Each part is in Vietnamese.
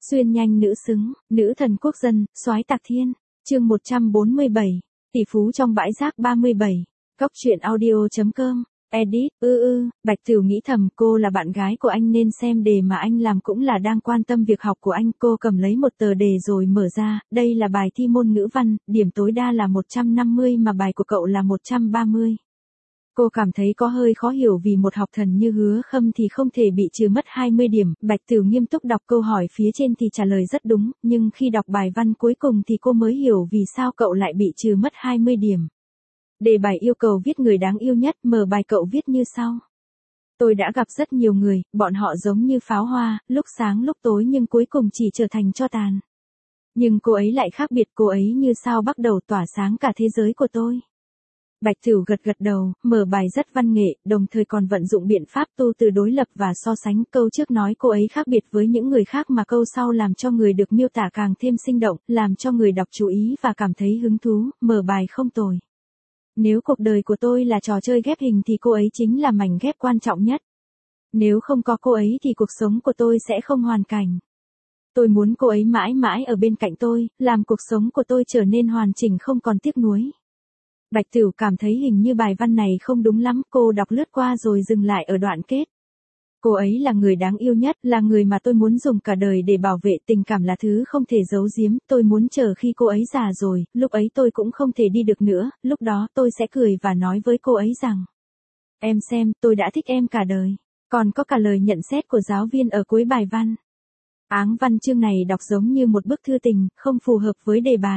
Xuyên nhanh nữ xứng, nữ thần quốc dân, soái tạc thiên. Chương 147, tỷ phú trong bãi rác 37. Cóc truyện audio.com. Edit, Bạch Tửu nghĩ thầm cô là bạn gái của anh nên xem đề mà anh làm cũng là đang quan tâm việc học của anh. Cô cầm lấy một tờ đề rồi mở ra, đây là bài thi môn ngữ văn, điểm tối đa là 150 mà bài của cậu là 130. Cô cảm thấy có hơi khó hiểu vì một học thần như Hứa Khâm thì không thể bị trừ mất 20 điểm. Bạch Tửu nghiêm túc đọc câu hỏi phía trên thì trả lời rất đúng, nhưng khi đọc bài văn cuối cùng thì cô mới hiểu vì sao cậu lại bị trừ mất 20 điểm. Đề bài yêu cầu viết người đáng yêu nhất, mở bài cậu viết như sau. Tôi đã gặp rất nhiều người, bọn họ giống như pháo hoa, lúc sáng lúc tối nhưng cuối cùng chỉ trở thành tro tàn. Nhưng cô ấy lại khác biệt, cô ấy như sao bắt đầu tỏa sáng cả thế giới của tôi. Bạch Tửu gật đầu, mở bài rất văn nghệ, đồng thời còn vận dụng biện pháp tu từ đối lập và so sánh. Câu trước nói cô ấy khác biệt với những người khác mà câu sau làm cho người được miêu tả càng thêm sinh động, làm cho người đọc chú ý và cảm thấy hứng thú, mở bài không tồi. Nếu cuộc đời của tôi là trò chơi ghép hình thì cô ấy chính là mảnh ghép quan trọng nhất. Nếu không có cô ấy thì cuộc sống của tôi sẽ không hoàn cảnh. Tôi muốn cô ấy mãi mãi ở bên cạnh tôi, làm cuộc sống của tôi trở nên hoàn chỉnh không còn tiếc nuối. Bạch Tửu cảm thấy hình như bài văn này không đúng lắm, cô đọc lướt qua rồi dừng lại ở đoạn kết. Cô ấy là người đáng yêu nhất, là người mà tôi muốn dùng cả đời để bảo vệ. Tình cảm là thứ không thể giấu giếm, tôi muốn chờ khi cô ấy già rồi, lúc ấy tôi cũng không thể đi được nữa, lúc đó tôi sẽ cười và nói với cô ấy rằng: em xem, tôi đã thích em cả đời. Còn có cả lời nhận xét của giáo viên ở cuối bài văn. Áng văn chương này đọc giống như một bức thư tình, không phù hợp với đề bài.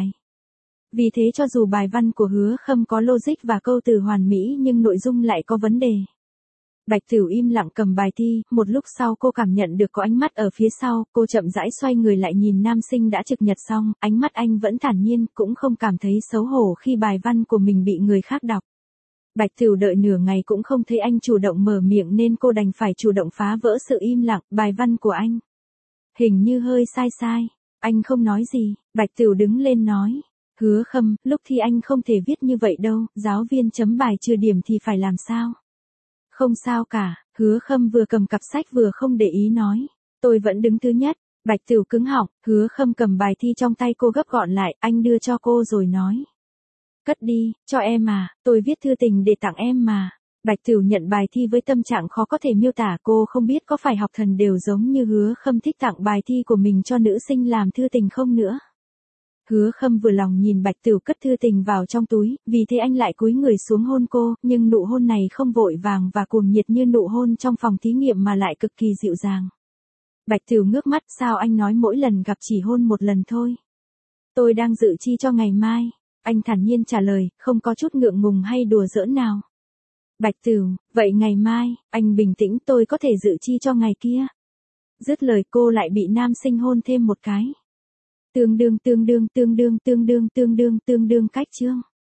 Vì thế cho dù bài văn của Hứa Khâm có logic và câu từ hoàn mỹ nhưng nội dung lại có vấn đề. Bạch Tửu im lặng cầm bài thi, một lúc sau cô cảm nhận được có ánh mắt ở phía sau, cô chậm rãi xoay người lại nhìn nam sinh đã trực nhật xong, ánh mắt anh vẫn thản nhiên, cũng không cảm thấy xấu hổ khi bài văn của mình bị người khác đọc. Bạch Tửu đợi nửa ngày cũng không thấy anh chủ động mở miệng nên cô đành phải chủ động phá vỡ sự im lặng, bài văn của anh hình như hơi sai. Anh không nói gì, Bạch Tửu đứng lên nói. Hứa Khâm, lúc thi anh không thể viết như vậy đâu, giáo viên chấm bài trừ điểm thì phải làm sao? Không sao cả, Hứa Khâm vừa cầm cặp sách vừa không để ý nói. Tôi vẫn đứng thứ nhất. Bạch Tửu cứng họng, Hứa Khâm cầm bài thi trong tay cô gấp gọn lại, anh đưa cho cô rồi nói. Cất đi, cho em à, tôi viết thư tình để tặng em mà. Bạch Tửu nhận bài thi với tâm trạng khó có thể miêu tả, cô không biết có phải học thần đều giống như Hứa Khâm thích tặng bài thi của mình cho nữ sinh làm thư tình không nữa. Hứa Khâm vừa lòng nhìn Bạch Tửu cất thư tình vào trong túi, vì thế anh lại cúi người xuống hôn cô, nhưng nụ hôn này không vội vàng và cuồng nhiệt như nụ hôn trong phòng thí nghiệm mà lại cực kỳ dịu dàng. Bạch Tửu ngước mắt, sao anh nói mỗi lần gặp chỉ hôn một lần thôi? Tôi đang dự chi cho ngày mai. Anh thản nhiên trả lời, không có chút ngượng ngùng hay đùa giỡn nào. Bạch Tửu, vậy ngày mai, anh bình tĩnh, tôi có thể dự chi cho ngày kia. Dứt lời cô lại bị nam sinh hôn thêm một cái. Tương đương cách chương.